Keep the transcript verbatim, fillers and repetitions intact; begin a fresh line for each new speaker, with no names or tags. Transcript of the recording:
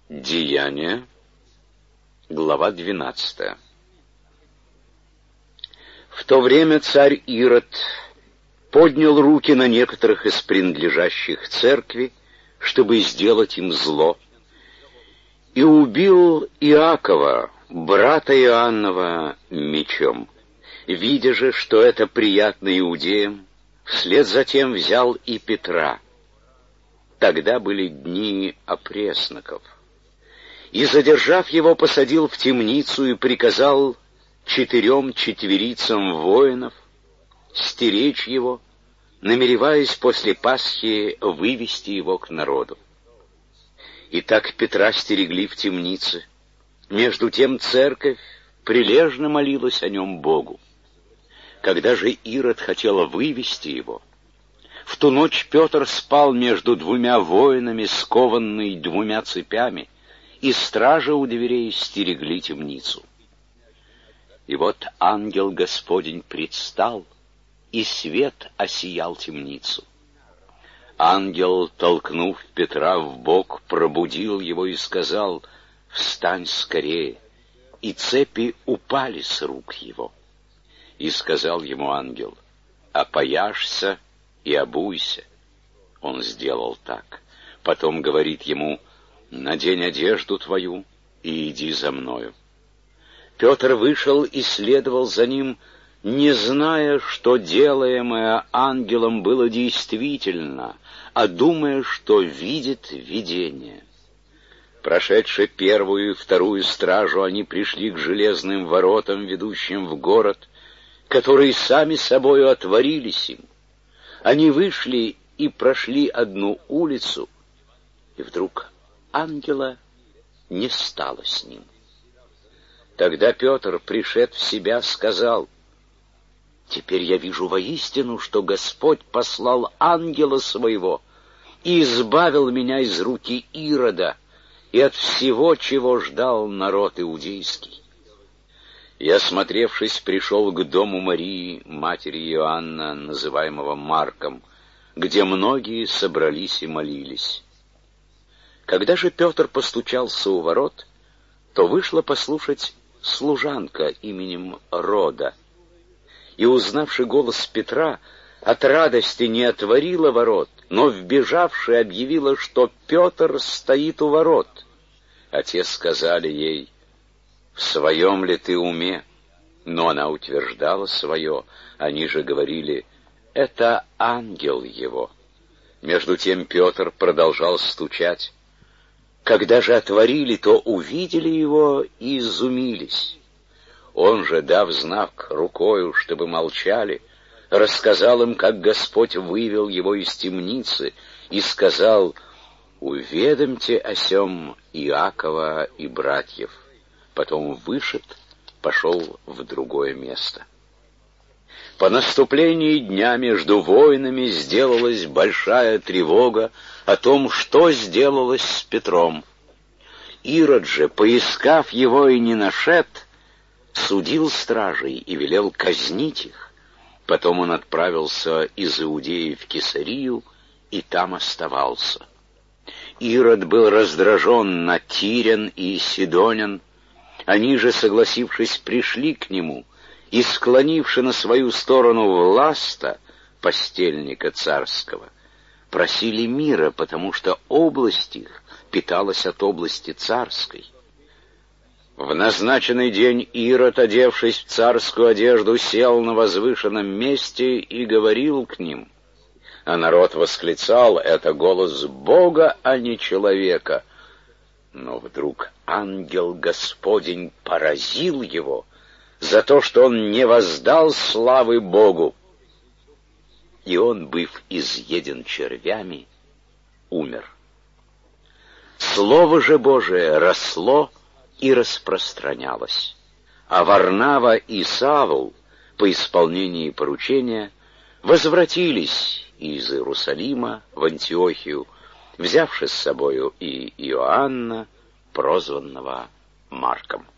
Деяния, глава двенадцатая. В то время царь Ирод поднял руки на некоторых из принадлежащих церкви, чтобы сделать им зло, и убил Иакова, брата Иоаннова, мечом. Видя же, что это приятно иудеям, вслед за тем взял и Петра. Тогда были дни опресноков. И, задержав его, посадил в темницу и приказал четырем четверицам воинов стеречь его, намереваясь после Пасхи вывести его к народу. И так Петра стерегли в темнице. Между тем церковь прилежно молилась о нем Богу. Когда же Ирод хотел вывести его, в ту ночь Петр спал между двумя воинами, скованный двумя цепями, и стражи у дверей стерегли темницу. И вот ангел Господень предстал, и свет осиял темницу. Ангел, толкнув Петра в бок, пробудил его и сказал: «Встань скорее!» И цепи упали с рук его. И сказал ему ангел: «Опояшься и обуйся». Он сделал так. Потом говорит ему: «Надень одежду твою и иди за мною». Петр вышел и следовал за ним, не зная, что делаемое ангелом было действительно, а думая, что видит видение. Прошедши первую и вторую стражу, они пришли к железным воротам, ведущим в город, которые сами собою отворились им. Они вышли и прошли одну улицу, и вдруг ангела не стало с ним. Тогда Петр, пришед в себя, сказал: «Теперь я вижу воистину, что Господь послал ангела своего и избавил меня из руки Ирода и от всего, чего ждал народ иудейский». И, осмотревшись, пришел к дому Марии, матери Иоанна, называемого Марком, где многие собрались и молились. Когда же Петр постучался у ворот, то вышла послушать служанка именем Рода. И, узнавши голос Петра, от радости не отворила ворот, но, вбежавши, объявила, что Петр стоит у ворот. А те сказали ей: «В своем ли ты уме?» Но она утверждала свое, они же говорили: «Это ангел его». Между тем Петр продолжал стучать. Когда же отворили, то увидели его и изумились. Он же, дав знак рукою, чтобы молчали, рассказал им, как Господь вывел его из темницы, и сказал: «Уведомьте о сем Иакова и братьев». Потом вышед, пошел в другое место. По наступлении дня между воинами сделалась большая тревога о том, что сделалось с Петром. Ирод же, поискав его и не нашед, судил стражей и велел казнить их. Потом он отправился из Иудеи в Кесарию и там оставался. Ирод был раздражен на Тирян и Сидонян. Они же, согласившись, пришли к нему и, склонивши на свою сторону Власта, постельника царского, просили мира, потому что область их питалась от области царской. В назначенный день Ирод, одевшись в царскую одежду, сел на возвышенном месте и говорил к ним. А народ восклицал: «Это голос Бога, а не человека». Но вдруг ангел Господень поразил его за то, что он не воздал славы Богу. И он, быв изъеден червями, умер. Слово же Божие росло и распространялось, а Варнава и Савл по исполнении поручения возвратились из Иерусалима в Антиохию, взявши с собою и Иоанна, прозванного Марком.